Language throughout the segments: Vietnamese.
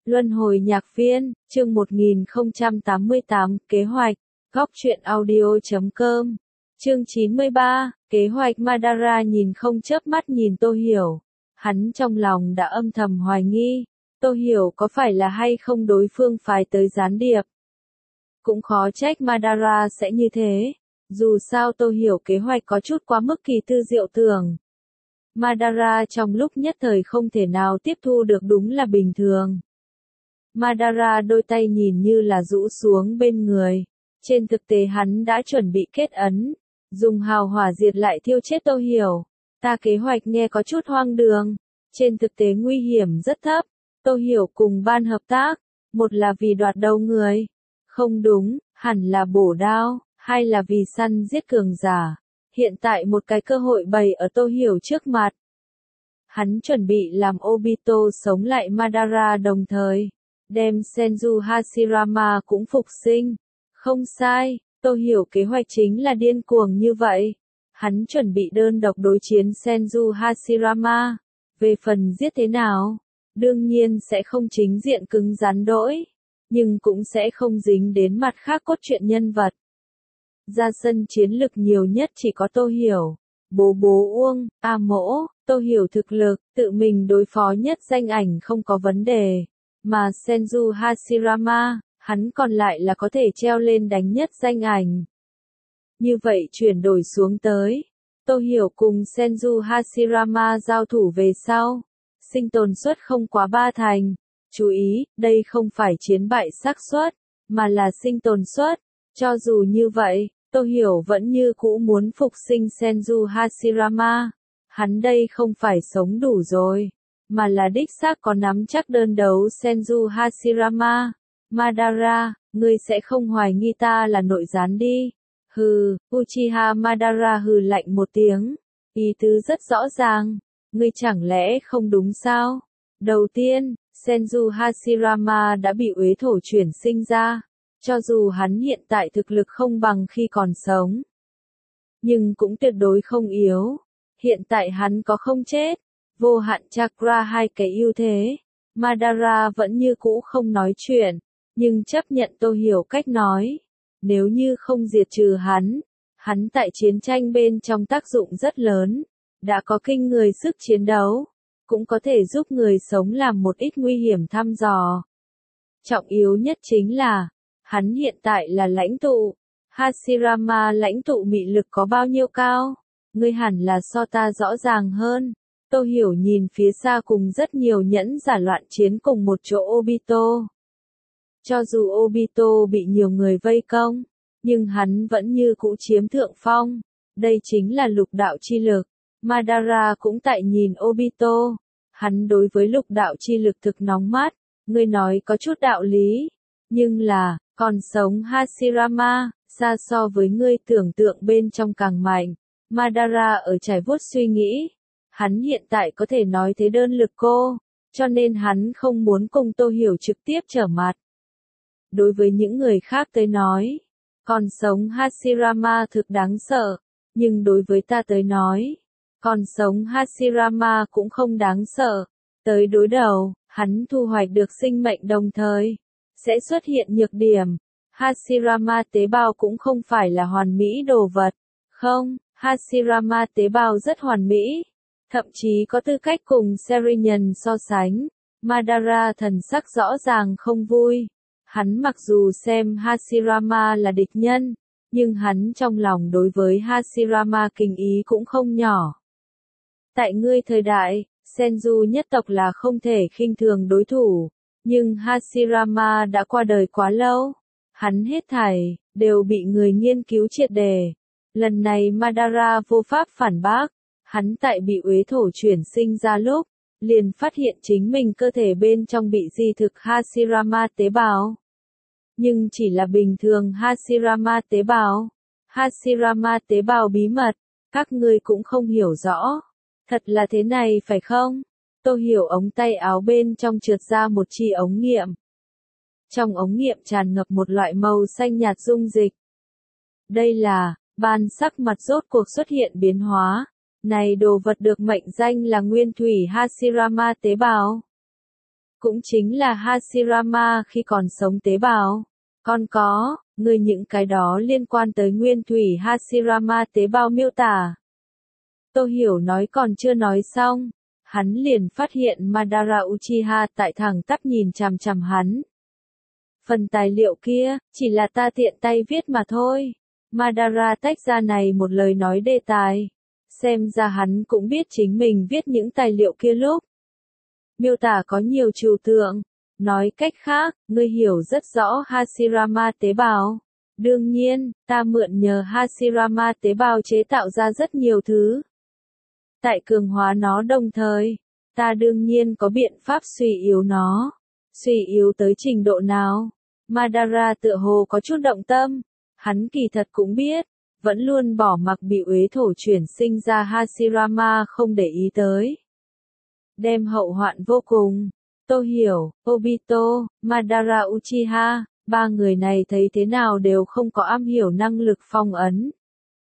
Luân hồi nhạc viên, chương 1088, kế hoạch, góc truyện audio.com, chương 93, kế hoạch. Madara nhìn không chớp mắt nhìn Tô Hiểu. Hắn trong lòng đã âm thầm hoài nghi, Tô Hiểu có phải là hay không đối phương phái tới gián điệp. Cũng khó trách Madara sẽ như thế, dù sao Tô Hiểu kế hoạch có chút quá mức kỳ tư diệu tưởng. Madara trong lúc nhất thời không thể nào tiếp thu được, đúng là bình thường. Madara đôi tay nhìn như là rũ xuống bên người. Trên thực tế hắn đã chuẩn bị kết ấn, dùng hào hỏa diệt lại thiêu chết Tô Hiểu. Ta kế hoạch nghe có chút hoang đường, trên thực tế nguy hiểm rất thấp. Tô Hiểu cùng ban hợp tác, một là vì đoạt đầu người. Không đúng, hẳn là bổ đao, hay là vì săn giết cường giả. Hiện tại một cái cơ hội bày ở Tô Hiểu trước mặt. Hắn chuẩn bị làm Obito sống lại Madara đồng thời đem Senju Hashirama cũng phục sinh. Không sai, Tô Hiểu kế hoạch chính là điên cuồng như vậy. Hắn chuẩn bị đơn độc đối chiến Senju Hashirama. Về phần giết thế nào, đương nhiên sẽ không chính diện cứng rắn đỗi, nhưng cũng sẽ không dính đến mặt khác cốt truyện nhân vật. Ra sân chiến lực nhiều nhất chỉ có Tô Hiểu, bố Uông, A Mỗ. Tô Hiểu thực lực, tự mình đối phó nhất danh ảnh không có vấn đề. Mà Senju Hashirama, hắn còn lại là có thể treo lên đánh nhất danh ảnh. Như vậy chuyển đổi xuống tới, Tô Hiểu cùng Senju Hashirama giao thủ về sau, sinh tồn suất không quá 3 thành. Chú ý, đây không phải chiến bại xác suất, mà là sinh tồn suất. Cho dù như vậy, Tô Hiểu vẫn như cũ muốn phục sinh Senju Hashirama. Hắn đây không phải sống đủ rồi, mà là đích xác có nắm chắc đơn đấu Senju Hashirama. Madara, ngươi sẽ không hoài nghi ta là nội gián đi. Hừ, Uchiha Madara hừ lạnh một tiếng, ý tứ rất rõ ràng, ngươi chẳng lẽ không đúng sao? Đầu tiên, Senju Hashirama đã bị uế thổ chuyển sinh ra, cho dù hắn hiện tại thực lực không bằng khi còn sống, nhưng cũng tuyệt đối không yếu. Hiện tại hắn có không chết, vô hạn chakra hai cái ưu thế. Madara vẫn như cũ không nói chuyện, nhưng chấp nhận Tô Hiểu cách nói. Nếu như không diệt trừ hắn tại chiến tranh bên trong tác dụng rất lớn, đã có kinh người sức chiến đấu, cũng có thể giúp người sống làm một ít nguy hiểm thăm dò. Trọng yếu nhất chính là, hắn hiện tại là lãnh tụ. Hashirama lãnh tụ mị lực có bao nhiêu cao? Ngươi hẳn là so ta rõ ràng hơn. Tô Hiểu nhìn phía xa cùng rất nhiều nhẫn giả loạn chiến cùng một chỗ Obito. Cho dù Obito bị nhiều người vây công, nhưng hắn vẫn như cũ chiếm thượng phong. Đây chính là lục đạo chi lực. Madara cũng tại nhìn Obito. Hắn đối với lục đạo chi lực thực nóng mắt. Ngươi nói có chút đạo lý. Nhưng là, còn sống Hashirama, xa so với ngươi tưởng tượng bên trong càng mạnh. Madara ở trải vuốt suy nghĩ. Hắn hiện tại có thể nói thế đơn lực cô, cho nên hắn không muốn cùng Tô Hiểu trực tiếp trở mặt. Đối với những người khác tới nói, còn sống Hashirama thực đáng sợ, nhưng đối với ta tới nói, còn sống Hashirama cũng không đáng sợ. Tới đối đầu, hắn thu hoạch được sinh mệnh đồng thời, sẽ xuất hiện nhược điểm. Hashirama tế bào cũng không phải là hoàn mỹ đồ vật, không, Hashirama tế bào rất hoàn mỹ, thậm chí có tư cách cùng Serinhân so sánh. Madara thần sắc rõ ràng không vui. Hắn mặc dù xem Hashirama là địch nhân, nhưng hắn trong lòng đối với Hashirama kinh ý cũng không nhỏ. Tại ngươi thời đại, Senju nhất tộc là không thể khinh thường đối thủ, nhưng Hashirama đã qua đời quá lâu. Hắn hết thảy đều bị người nghiên cứu triệt đề. Lần này Madara vô pháp phản bác. Hắn tại bị uế thổ chuyển sinh ra lúc, liền phát hiện chính mình cơ thể bên trong bị di thực Hashirama tế bào. Nhưng chỉ là bình thường Hashirama tế bào. Hashirama tế bào bí mật, các ngươi cũng không hiểu rõ. Thật là thế này phải không? Tô Hiểu ống tay áo bên trong trượt ra một chi ống nghiệm. Trong ống nghiệm tràn ngập một loại màu xanh nhạt dung dịch. Đây là, ban sắc mặt rốt cuộc xuất hiện biến hóa. Này đồ vật được mệnh danh là nguyên thủy Hashirama tế bào. cũng chính là Hashirama khi còn sống tế bào. Còn có, người những cái đó liên quan tới nguyên thủy Hashirama tế bào miêu tả. Tô Hiểu nói còn chưa nói xong, hắn liền phát hiện Madara Uchiha tại thẳng tắp nhìn chằm chằm hắn. Phần tài liệu kia, chỉ là ta tiện tay viết mà thôi. Madara tách ra này một lời nói đề tài. Xem ra hắn cũng biết chính mình viết những tài liệu kia lúc miêu tả có nhiều trừu tượng. Nói cách khác, ngươi hiểu rất rõ Hashirama tế bào. Đương nhiên, ta mượn nhờ Hashirama tế bào chế tạo ra rất nhiều thứ. Tại cường hóa nó đồng thời, ta đương nhiên có biện pháp suy yếu nó. Suy yếu tới trình độ nào? Madara tựa hồ có chút động tâm. Hắn kỳ thật cũng biết, vẫn luôn bỏ mặc bị uế thổ chuyển sinh ra Hashirama không để ý tới. Đem hậu hoạn vô cùng. Tô Hiểu, Obito, Madara Uchiha, ba người này thấy thế nào đều không có am hiểu năng lực phong ấn.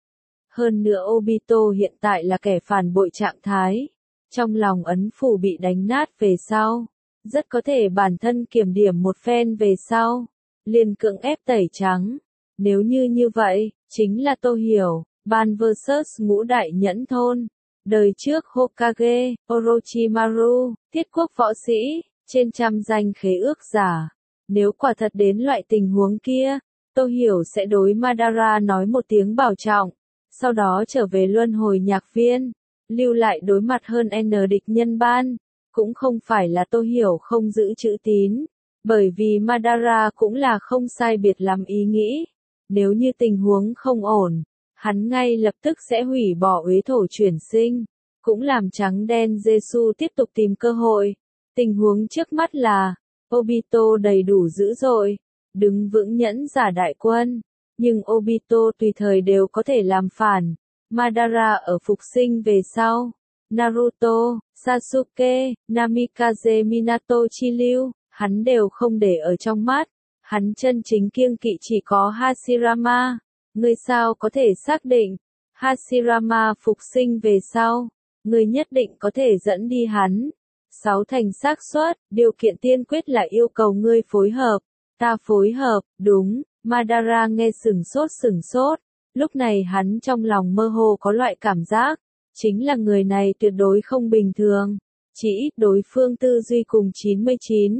Hơn nữa Obito hiện tại là kẻ phản bội trạng thái. Trong lòng ấn phủ bị đánh nát về sau. Rất có thể bản thân kiểm điểm một phen về sau. Liền cưỡng ép tẩy trắng. Nếu như vậy, chính là Tô Hiểu, Ban vs Ngũ Đại Nhẫn Thôn. Đời trước Hokage, Orochimaru, thiết quốc võ sĩ, trên trăm danh khế ước giả. Nếu quả thật đến loại tình huống kia, Tô Hiểu sẽ đối Madara nói một tiếng bảo trọng, sau đó trở về luân hồi nhạc viên, lưu lại đối mặt hơn N địch nhân ban. Cũng không phải là Tô Hiểu không giữ chữ tín, bởi vì Madara cũng là không sai biệt lắm ý nghĩ. Nếu như tình huống không ổn, hắn ngay lập tức sẽ hủy bỏ uế thổ chuyển sinh, cũng làm trắng đen Jesu tiếp tục tìm cơ hội. Tình huống trước mắt là, Obito đầy đủ dữ dội, đứng vững nhẫn giả đại quân, nhưng Obito tùy thời đều có thể làm phản. Madara ở phục sinh về sau, Naruto, Sasuke, Namikaze Minato chi lưu, hắn đều không để ở trong mắt. Hắn chân chính kiêng kỵ chỉ có Hashirama. Ngươi sao có thể xác định, Hashirama phục sinh về sau, ngươi nhất định có thể dẫn đi hắn. 6 thành xác suất, điều kiện tiên quyết là yêu cầu ngươi phối hợp. Ta phối hợp, đúng, Madara nghe sửng sốt. Lúc này hắn trong lòng mơ hồ có loại cảm giác, chính là người này tuyệt đối không bình thường. Chỉ ít đối phương tư duy cùng 99,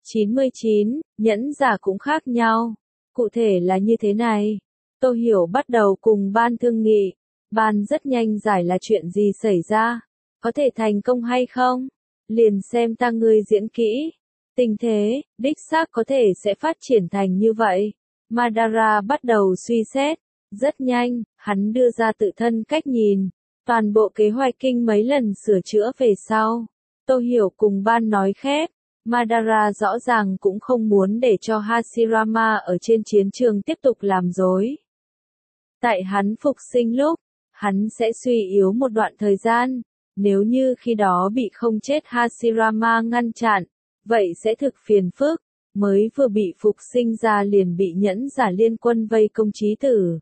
nhẫn giả cũng khác nhau. Cụ thể là như thế này. Tô Hiểu bắt đầu cùng ban thương nghị. Ban rất nhanh giải là chuyện gì xảy ra. Có thể thành công hay không? Liền xem ta ngươi diễn kỹ. Tình thế, đích xác có thể sẽ phát triển thành như vậy. Madara bắt đầu suy xét. Rất nhanh, hắn đưa ra tự thân cách nhìn. Toàn bộ kế hoạch kinh mấy lần sửa chữa về sau. Tô Hiểu cùng ban nói khép. Madara rõ ràng cũng không muốn để cho Hashirama ở trên chiến trường tiếp tục làm dối. Tại hắn phục sinh lúc, hắn sẽ suy yếu một đoạn thời gian. Nếu như khi đó bị không chết Hashirama ngăn chặn, vậy sẽ thực phiền phức. Mới vừa bị phục sinh ra liền bị nhẫn giả liên quân vây công chí tử.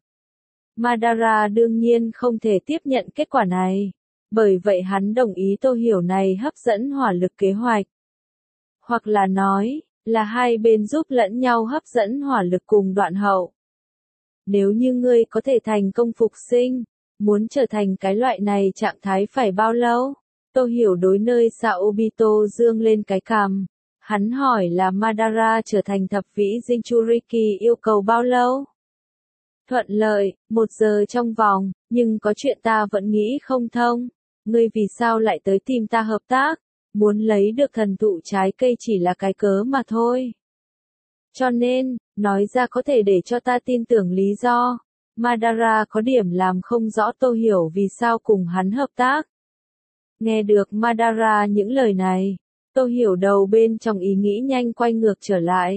Madara đương nhiên không thể tiếp nhận kết quả này. Bởi vậy hắn đồng ý Tô Hiểu này hấp dẫn hỏa lực kế hoạch. Hoặc là nói, là hai bên giúp lẫn nhau hấp dẫn hỏa lực cùng đoạn hậu. Nếu như ngươi có thể thành công phục sinh, muốn trở thành cái loại này trạng thái phải bao lâu? Tô Hiểu đối nơi xa Obito dương lên cái cằm. Hắn hỏi là Madara trở thành thập vĩ Jinchuriki yêu cầu bao lâu? Thuận lợi, 1 giờ trong vòng, nhưng có chuyện ta vẫn nghĩ không thông. Ngươi vì sao lại tới tìm ta hợp tác? Muốn lấy được thần thụ trái cây chỉ là cái cớ mà thôi. Cho nên, nói ra có thể để cho ta tin tưởng lý do. Madara có điểm làm không rõ Tô Hiểu vì sao cùng hắn hợp tác. Nghe được Madara những lời này, Tô Hiểu đầu bên trong ý nghĩ nhanh quay ngược trở lại.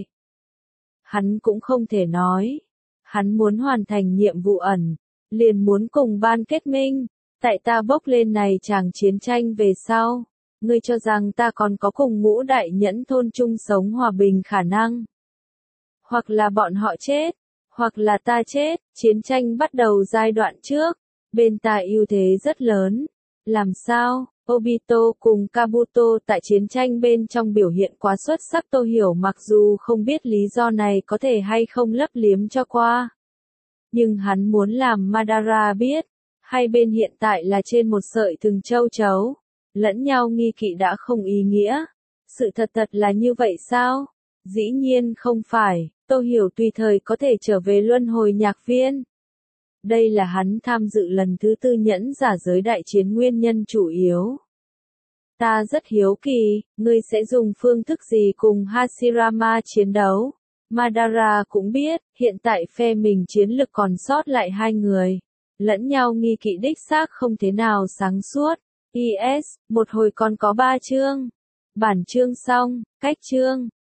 Hắn cũng không thể nói. Hắn muốn hoàn thành nhiệm vụ ẩn, liền muốn cùng ban kết minh. Tại ta bốc lên này chàng chiến tranh về sau. Ngươi cho rằng ta còn có cùng Ngũ Đại Nhẫn Thôn chung sống hòa bình khả năng. Hoặc là bọn họ chết, hoặc là ta chết, chiến tranh bắt đầu giai đoạn trước, bên ta ưu thế rất lớn, Làm sao? Obito cùng Kabuto tại chiến tranh bên trong biểu hiện quá xuất sắc, tôi hiểu mặc dù không biết lý do này có thể hay không lấp liếm cho qua. Nhưng hắn muốn làm Madara biết, hai bên hiện tại là trên một sợi thừng châu chấu, lẫn nhau nghi kỵ đã không ý nghĩa. Sự thật là như vậy sao? Dĩ nhiên không phải, tôi hiểu tùy thời có thể trở về luân hồi nhạc viên. Đây là hắn tham dự lần thứ 4 nhẫn giả giới đại chiến nguyên nhân chủ yếu. Ta rất hiếu kỳ, ngươi sẽ dùng phương thức gì cùng Hashirama chiến đấu? Madara cũng biết, hiện tại phe mình chiến lực còn sót lại 2 người. Lẫn nhau nghi kỵ đích xác không thế nào sáng suốt. Một hồi còn có 3 chương. Bản chương xong, cách chương.